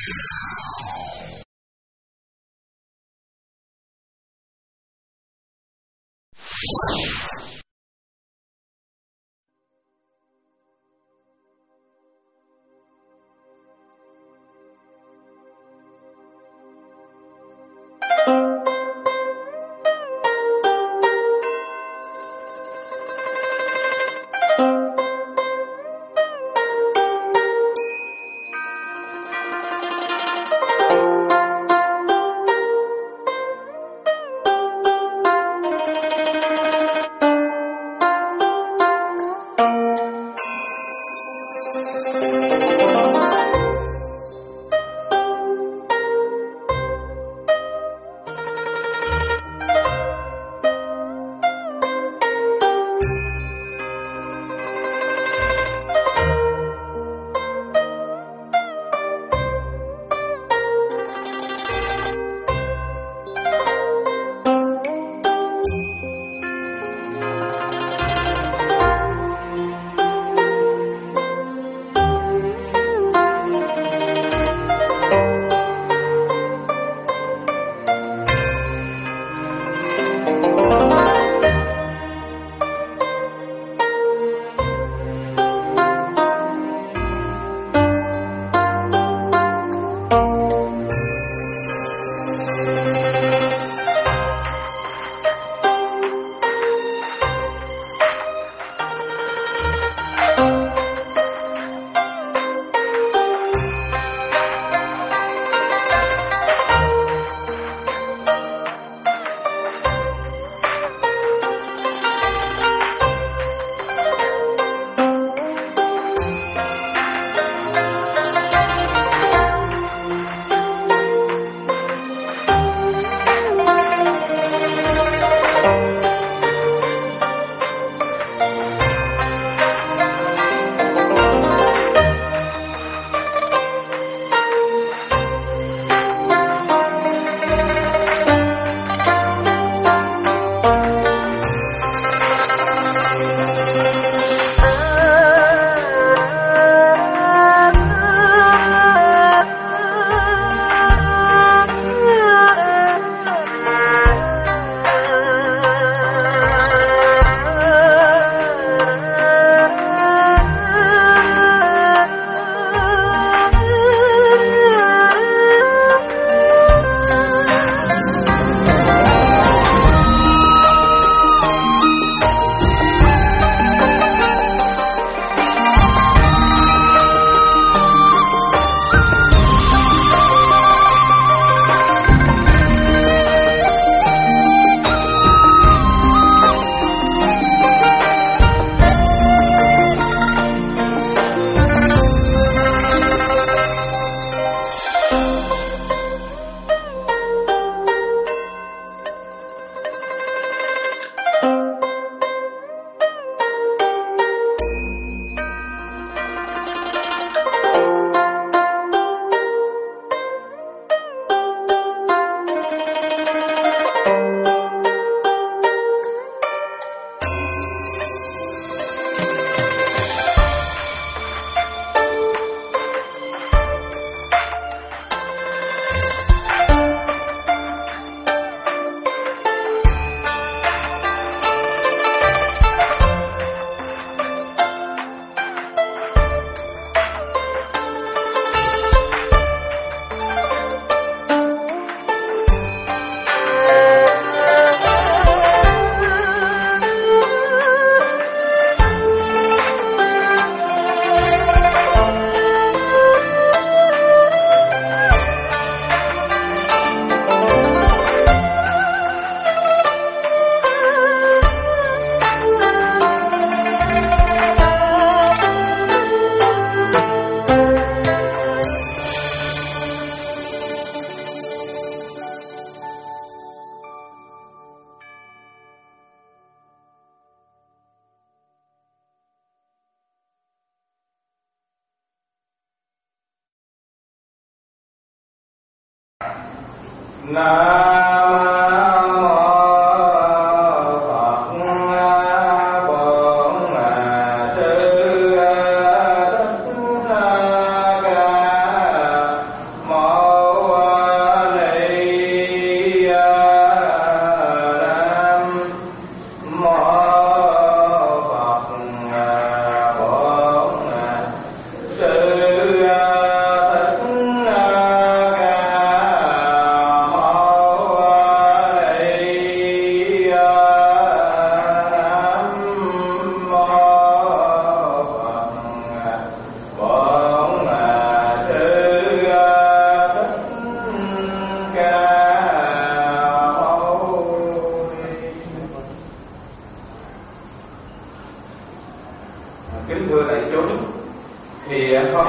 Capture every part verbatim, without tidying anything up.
Mô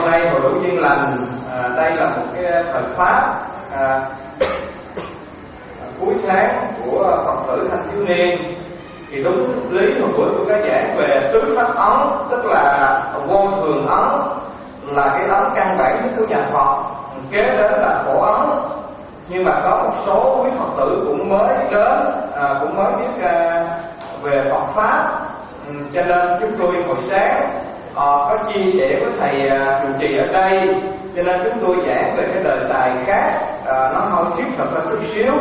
hôm nay Hội Hữu Duyên Lành, à, đây là một cái thời pháp à, cuối tháng của Phật tử thanh thiếu niên. Thì đúng lý hồi bữa tôi có giảng về tứ pháp ấn, tức là vô thường ấn là cái ấn căn bản nhất của nhà Phật, kế đến là khổ ấn. Nhưng mà có một số quý Phật tử cũng mới đến, à, cũng mới biết à, về Phật pháp, ừ, cho nên chúng tôi hồi sáng à, có chia sẻ với thầy à, trụ trì ở đây, cho nên chúng tôi giảng về cái đề tài khác, à, nó không thiết thực hơn chút xíu.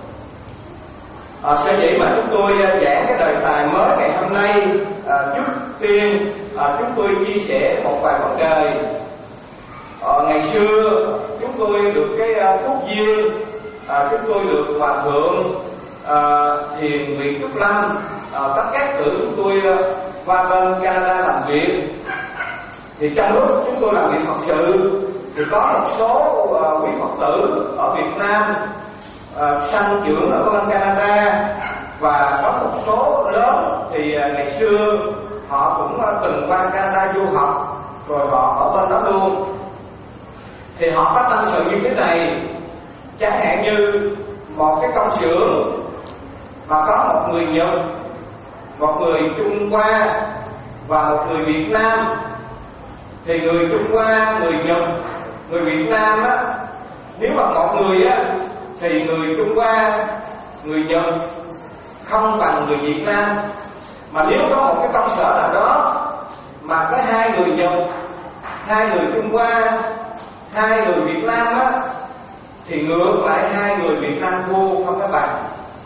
À, sở dĩ mà chúng tôi giảng cái đề tài mới ngày hôm nay, à, trước tiên à, chúng tôi chia sẻ một vài vấn đề. À, ngày xưa chúng tôi được cái uh, phúc duyên, à, chúng tôi được hòa thượng à, thiền viện Trúc Lâm à, tất các tử chúng tôi uh, qua bên Canada làm việc. Thì trong lúc chúng tôi làm việc Phật sự thì có một số uh, quý Phật tử ở Việt Nam uh, sanh dưỡng ở bên Canada, và có một số lớn thì uh, ngày xưa họ cũng uh, từng qua Canada du học, rồi họ ở bên đó luôn. Thì họ có tâm sự như thế này, chẳng hạn như một cái công xưởng mà có một người Nhật, một người Trung Hoa và một người Việt Nam. Thì người Trung Hoa, người Nhật, người Việt Nam á, nếu mà một người á thì người Trung Hoa, người Nhật không bằng người Việt Nam. Mà nếu có một cái công sở nào đó mà có hai người Nhật, hai người Trung Hoa, hai người Việt Nam á, thì ngược lại hai người Việt Nam thua không có bằng.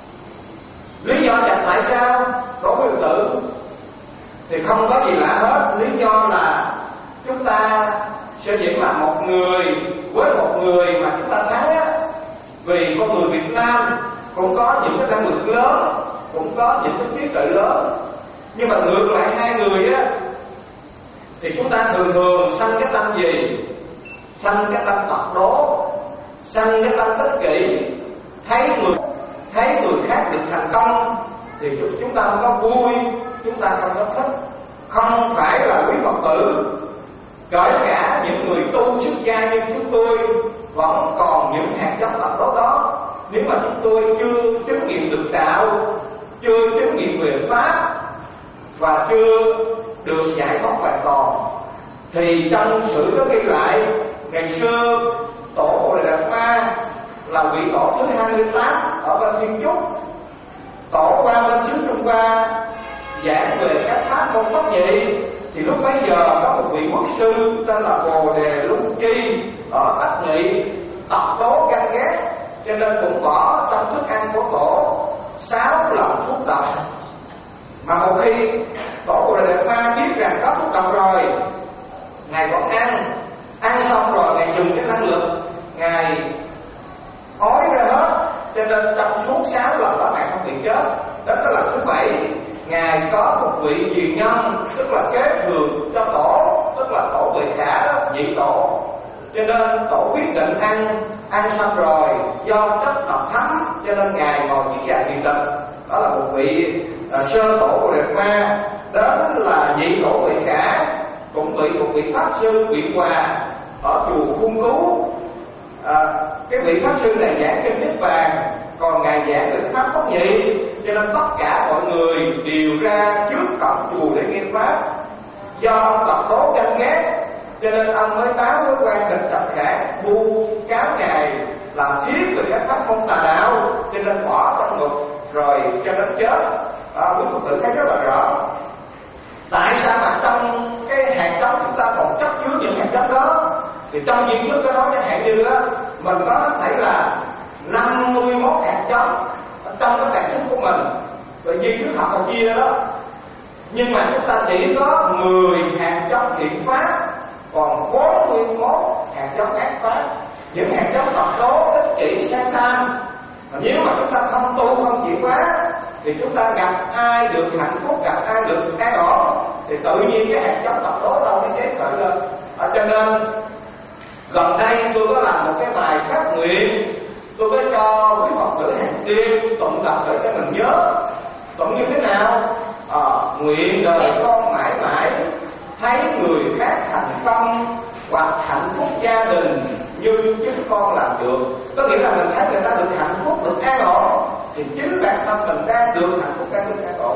Lý do là tại sao? Đối với tự thì không có gì lạ hết. Lý do là chúng ta sẽ diễn là một người với một người mà chúng ta thắng á, vì con người Việt Nam cũng có những cái năng lực lớn, cũng có những cái trí tuệ lớn. Nhưng mà ngược lại hai người á, thì chúng ta thường thường sanh cái tâm gì? Sanh cái tâm tật đố, sanh cái tâm ích kỷ. Thấy người thấy người khác được thành công thì chúng ta không có vui, chúng ta không có thích. Không phải là quý Phật tử, kể cả những người tu xuất gia như chúng tôi vẫn còn những hạt giống tật đố đó. Nếu mà chúng tôi chưa chứng nghiệm được đạo, chưa chứng nghiệm về pháp và chưa được giải thoát hoàn toàn, thì trong sử đó ghi lại ngày xưa tổ Bồ Đề Đạt Ma là vị tổ thứ hai mươi tám ở bên Thiên Trúc. Tổ qua bên xứ Trung Hoa giảng về các pháp môn bất nhị. Thì lúc bấy giờ có một vị quốc sư tên là Bồ Đề Lưu Chi ở Bắc Nghị, tật đố ganh ghét, cho nên cũng bỏ trong thức ăn của tổ sáu lần thuốc độc. Mà một khi tổ Bồ Đề Đạt Ma biết rằng có thuốc độc rồi, ngài còn ăn. Ăn xong rồi ngài dùng cái năng lực, ngài ói ra hết, cho nên trong suốt sáu lần đó ngài không bị chết. Đó là thứ bảy, ngài có một vị truyền nhân, tức là kế thừa cho tổ, tức là tổ Vị Khả đó, vị tổ. Cho nên tổ quyết định ăn, ăn xong rồi do chất độc thấm, cho nên ngài ngồi chiếc già thiền tịch. Đó là một vị uh, sơ tổ Bồ Đề Ma. Đó là vị tổ Vị Khả cũng bị một vị pháp sư vị Hòa ở chùa Khuôn Cứu. À, cái vị pháp sư này giảng kinh Niết Bàn, còn ngài giảng về pháp bất nhị, cho nên tất cả mọi người đều ra trước cổng chùa để nghe pháp. Do ông tật đố ganh ghét, cho nên ông mới báo với quan định Trạch Khả bu cáo ngài làm thiết về các pháp môn tà đạo, cho nên bỏ trong ngục rồi cho đến chết. À, quý Phật tử thấy rất là rõ. Tại sao mà trong cái hạt giống chúng ta còn chất chứa những hạt giống đó? Thì trong duyên thức cái đó, chẳng hạn như đó, mình có thể là năm mươi mốt hạt giống trong cái cảm xúc của mình, rồi duyên thức học còn chia đó. Nhưng mà chúng ta chỉ có mười hạt giống thiện pháp, còn bốn mươi mốt hạt giống ác pháp. Những hạt giống tật đố, ích kỷ, sang tham. Nếu mà chúng ta không tu, không chuyển hóa, thì chúng ta gặp ai được hạnh phúc, gặp ai được an ổn, thì tự nhiên cái hạt giống tật đố đâu nó cháy khởi lên. À, cho nên gần đây tôi có làm một cái bài phát nguyện, tôi có cho quý Phật tử hàng tiên tụng đọc để cho mình nhớ. Tụng như thế nào? À, nguyện đời con mãi mãi thấy người khác thành công, hoặc hạnh phúc gia đình như chúng con làm được. Có nghĩa là mình thấy người ta được hạnh phúc, được an ổn, thì chính bản thân mình đang được hạnh phúc, đang được an ổn.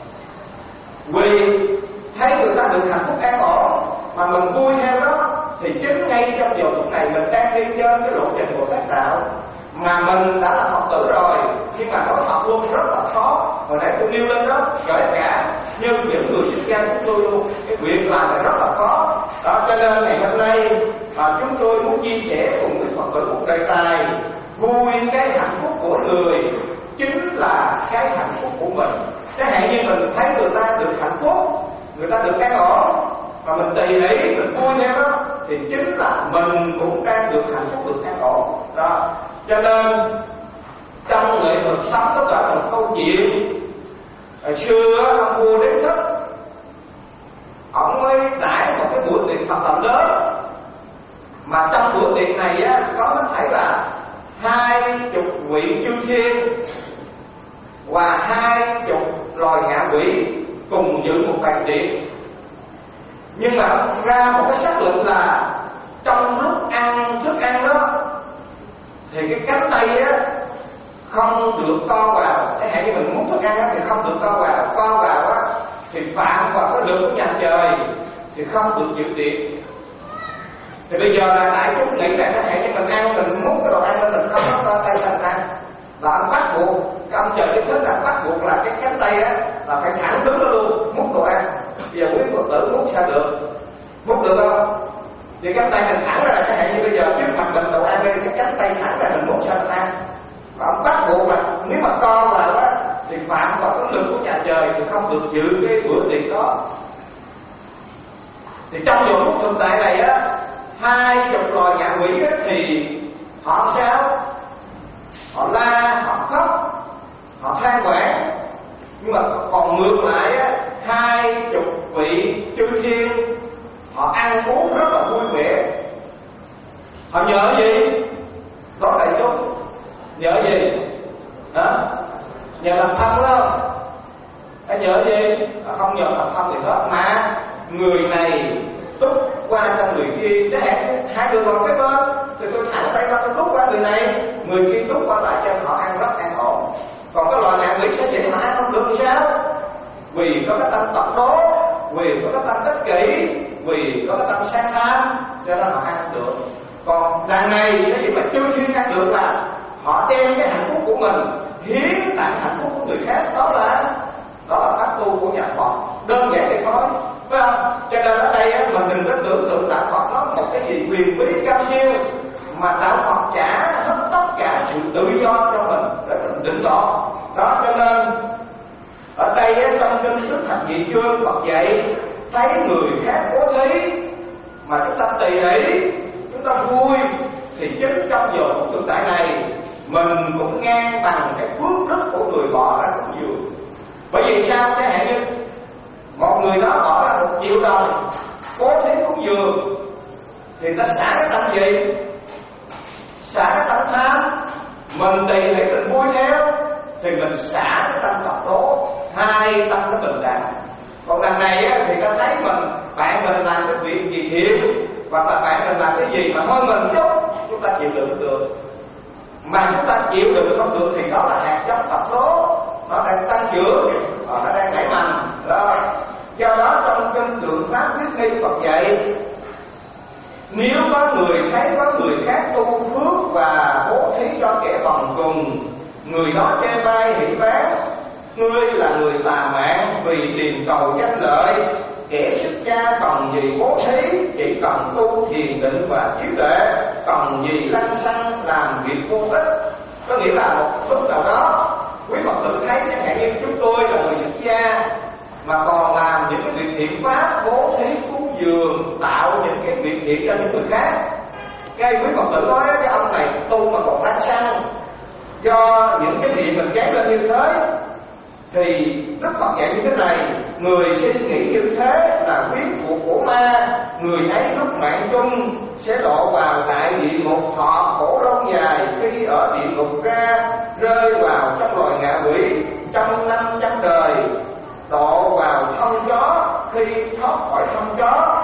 Vì thấy người ta được hạnh phúc an ổn mà mình vui theo đó, thì chính ngay trong giờ phút này mình đang đi trên cái lộ trình của tác đạo. Mà mình đã là Phật tử rồi, nhưng mà nói thật luôn rất là khó. Hồi nãy tôi nêu lên đó, kể cả như những người xuất gia chúng tôi luôn, cái việc làm này rất là khó. Đó, cho nên ngày hôm nay à, chúng tôi muốn chia sẻ cùng với Phật tử một đề tài: vui cái hạnh phúc của người chính là cái hạnh phúc của mình. Chẳng hạn như mình thấy người ta được hạnh phúc, người ta được an ổn, mà mình tùy hỷ, mình vui theo đó, thì chính là mình cũng đang được hạnh phúc, được an ổn. Đó, cho nên trong nghệ thuật sống đó là một câu chuyện. Hồi xưa ông vua Đế Thích, ông mới đãi một cái bữa tiệc thật là lớn, mà trong bữa tiệc này á, có thể là hai chục vị chư thiên và hai chục loài ngạ quỷ cùng dự một bàn tiệc. Nhưng mà ông ra một cái xác lệnh là trong lúc ăn thức ăn đó thì cái cánh tay á không được co vào. Chẳng hạn như mình muốn thức ăn á thì không được co vào, co vào á thì phạm vào cái luật của nhà trời, thì không được dự tiệc. Thì bây giờ là đại chúng nghĩ là chẳng hạn như mình ăn, mình muốn cái đồ ăn nên mình không có co tay thành ăn, là ông bắt buộc, cái ông trời Đế Thích là bắt buộc là cái cánh tay á là phải thẳng đứng đó luôn, múc đồ ăn. Bây giờ quý Phật tử múc sao được? Múc được không? Thì cánh tay mình thẳng ra, chẳng hạn như bây giờ trước mặt mình đồ ăn lên, cái cánh tay thẳng ra mình múc sao mình ăn. Và ông bắt buộc là nếu mà co vào á thì phạm vào cái luật của nhà trời, thì không được dự cái bữa tiệc đó. Thì trong giờ phút thực tại này á, hai chục loài ngạ quỷ á, thì họ sao? Họ la, họ khóc, họ than vãn. Nhưng mà còn ngược lại á, hai chục vị chư thiên họ ăn uống rất là vui vẻ. Họ nhờ gì? Đó đại chúng. Nhờ gì? Hả? Nhờ làm thân đó. Hay nhờ gì? Không nhờ làm thân thì hết. Mà người này túc qua cho người kia. Chẳng hạn hai người ngồi cái bên, thì tôi thẳng tay ra tôi túc qua người này, người kia túc qua lại cho họ ăn rất an ổn. Còn cái loài ngạ quỷ sẽ vậy mà ăn không được thì sao? Vì có cái tâm tật đố, vì có cái tâm ích kỷ, vì có cái tâm sang tham, cho nên họ ăn được. Còn đằng này sẽ vậy mà chưa thiên ăn được là họ đem cái hạnh phúc của mình hiến tặng hạnh phúc của người khác. Đó là đó là pháp tu của nhà Phật, đơn giản để nói, phải không? Cho nên ở đây á, mình đừng có tưởng tượng đạo Phật nó một cái gì huyền bí cao siêu, mà đạo Phật trả hết tất cả sự tự do cho mình để mình định chọn. Đó, cho nên ở đây á, trong kinh Đức Thập Nhị Chương Phật dạy thấy người khác bố thí mà chúng ta tùy hỷ, chúng ta vui, thì chính trong giờ phút thực tại này mình cũng ngang bằng cái phước đức của người bỏ ra cúng dường. Bởi vì sao? Chẳng hạn như một người đó bỏ ra một triệu đồng bố thí cúng dường, thì ta xả cái tâm gì? Xả cái tâm tham. Mình tùy hỷ, mình vui theo, thì mình xả cái tâm tập đố, hai tâm nó bình đẳng. Còn đằng này á, thì ta thấy mình, bạn mình làm cái việc gì thiện, hoặc là bạn mình làm cái gì mà hơn mình chút, chúng ta chịu đựng được. Mà chúng ta chịu đựng không được thì đó là hạt giống tập đố, nó đang tăng trưởng, nó đang nảy mầm. Đó. Do đó trong kinh Tượng Pháp Thuyết Nghi Phật dạy, nếu có người thấy có người khác tu phước và bố thí cho kẻ bần cùng, người đó chê bai hỷ bán, ngươi là người tà mạng vì tìm cầu danh lợi, kẻ xuất gia cần gì bố thí, chỉ cần tu thiền định và trí tuệ, cần gì lăng xăng làm việc vô ích. Có nghĩa là một lúc nào đó quý Phật tử thấy chẳng hạn như chúng tôi là người xuất gia mà còn làm những cái việc thiện pháp, bố thí cúng dường, tạo những cái việc thiện cho những người khác. Cái quý Phật tử nói cái ông này tu mà còn lăng xăng, do những cái gì mình gán lên như thế. Thì Đức Phật dạy như thế này: người suy nghĩ như thế là biết thuộc của ma, người ấy lúc mạng chung sẽ độ vào đại địa ngục, thọ khổ lâu dài, khi ở địa ngục ra rơi vào trong loài ngạ quỷ trong năm trăm đời, độ vào thân chó, khi thoát khỏi thân chó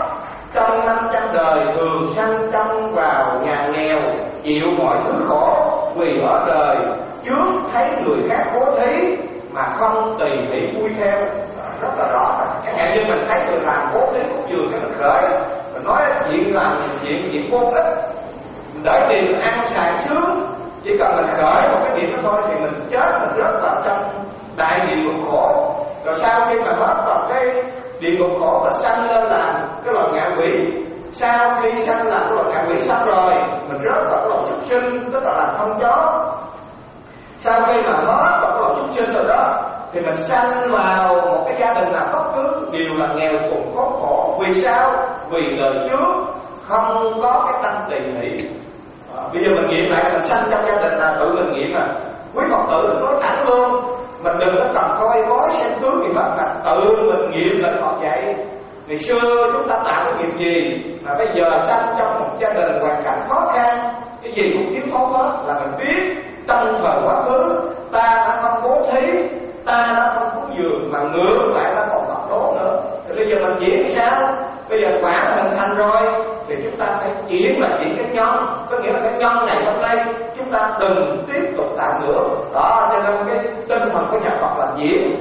trong năm trăm đời thường sanh trong vào nhà nghèo, chịu mọi thứ khổ vì ở đời trước thấy người khác bố thí mà không tùy hỷ vui theo. Rất là rõ. Chẳng hạn như mình thấy người làm bố thí cúng dường cái mình khởi, mình nói chuyện làm chuyện chuyện vô ích, mình đợi tiền mình ăn xài sướng, chỉ cần mình khởi một cái điểm đó thôi thì mình chết, mình rớt vào trong đại địa ngục khổ. Rồi sau khi mà mất vào cái địa ngục khổ và sanh lên làm cái loài ngạ quỷ, sau khi sanh làm cái loài ngạ quỷ xong rồi mình rớt vào cái loài súc sinh, tức là làm con chó. Sau khi mà hết vào cái loài súc sinh rồi đó thì mình sanh vào một cái gia đình nào bất cứ đều là nghèo cùng khốn khổ. Vì sao? Vì đời trước không có cái tâm tỳ hỷ. À, bây giờ mình nghiệm lại, mình sanh trong gia đình là tự mình nghiệm à. Quý Phật tử nói thẳng luôn, mình đừng có cần coi bói xem tướng gì hết, mà tự mình nghiệm lại Phật dạy. Ngày xưa chúng ta tạo cái nghiệp gì mà bây giờ sanh trong một gia đình hoàn cảnh khó khăn, cái gì cũng thiếu thốn hết, là mình biết trong thời quá khứ ta đã không bố thí, ta đã không cúng dường, mà ngược lại ta còn tập đố nữa. Thì bây giờ mình diễn sao? Bây giờ quả hình thành rồi thì chúng ta phải chuyển lại chuyển cái nhân, có nghĩa là cái nhân này hôm nay chúng ta đừng tiếp tục tạo nữa. Đó, cho nên cái tinh thần của nhà Phật là diễn.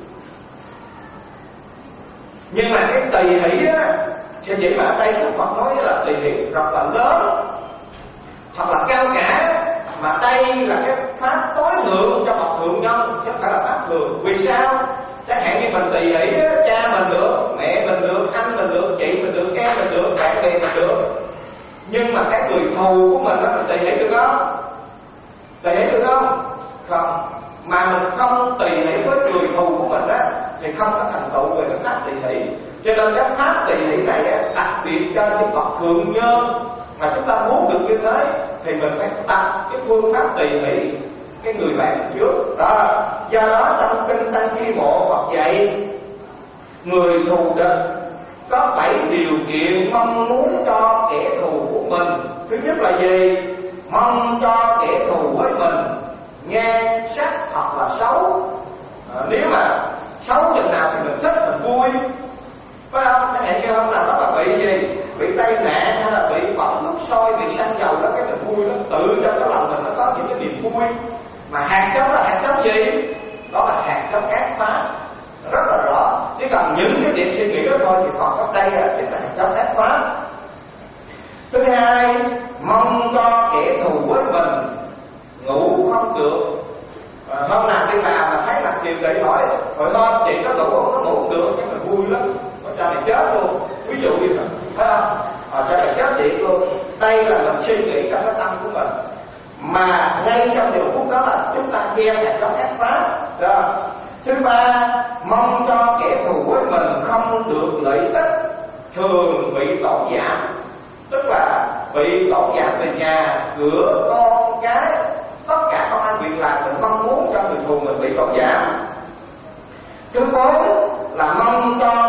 Nhưng mà cái tỳ hỷ á, sẽ chỉ mà ở đây Đức Phật nói là tỳ hỷ rất là lớn, thật là cao cả, mà đây là cái pháp tối thượng cho bậc thượng nhân, chứ không phải là pháp thường. Vì sao? Chẳng hạn như mình tỳ hỷ, cha mình được, mẹ mình được, anh mình được, chị mình được, em mình được, bạn bè mình được. Nhưng mà cái người thù của mình đó, mình tỳ hỷ được không? Tỳ hỷ được không? Không. Mà mình không tỳ hỷ với người thù của mình á thì không có thành tựu về cái pháp tỳ hỷ. Cho nên cái pháp tỳ hỷ này á, đặc biệt cho những bậc thượng nhân mà chúng ta muốn được như thế thì mình phải tập cái phương pháp tỳ hỷ cái người bạn trước đó. Do đó trong kinh Tăng Chi Bộ Phật dạy người thù địch có bảy điều kiện mong muốn cho kẻ thù của mình. Thứ nhất là gì? Mong cho kẻ thù với mình nhan sắc thật là xấu. À, nếu mà xấu chừng nào thì mình thích, mình vui, phải không? Chẳng hạn như hôm nào đó là bị gì, bị tai nạn hay là bị bỏng nước sôi, bị xăng dầu đó, cái mình vui lắm, tự trong cái lòng mình nó có những cái niềm vui. Mà hạt giống là hạt giống gì? Đó là hạt giống ác pháp, rất là rõ. Chỉ cần những cái điểm suy nghĩ đó thôi thì còn ở đây là chính là hạt giống ác pháp. Thứ hai, mong cho kẻ thù với mình ngủ không được. À, hôm nào đi làm mà thấy mặt tiền để hỏi, hồi hôm chị có ngủ không, có ngủ được, nhưng mà vui lắm, có cho mày chết luôn, ví dụ như vậy, phải không? À, cho mày chết chị luôn. Đây là mình suy nghĩ trong cái tâm của mình, mà ngay trong điều phút đó là chúng ta gieo hạt giống ác pháp. Đó. Thứ ba, mong cho kẻ thù với mình không được lợi ích, thường bị tổn giảm, tức là bị tổn giảm về nhà, cửa, con, cái, tất cả công ăn việc làm mình mong muốn cho người thù mình bị tổn giảm. Thứ bốn là mong cho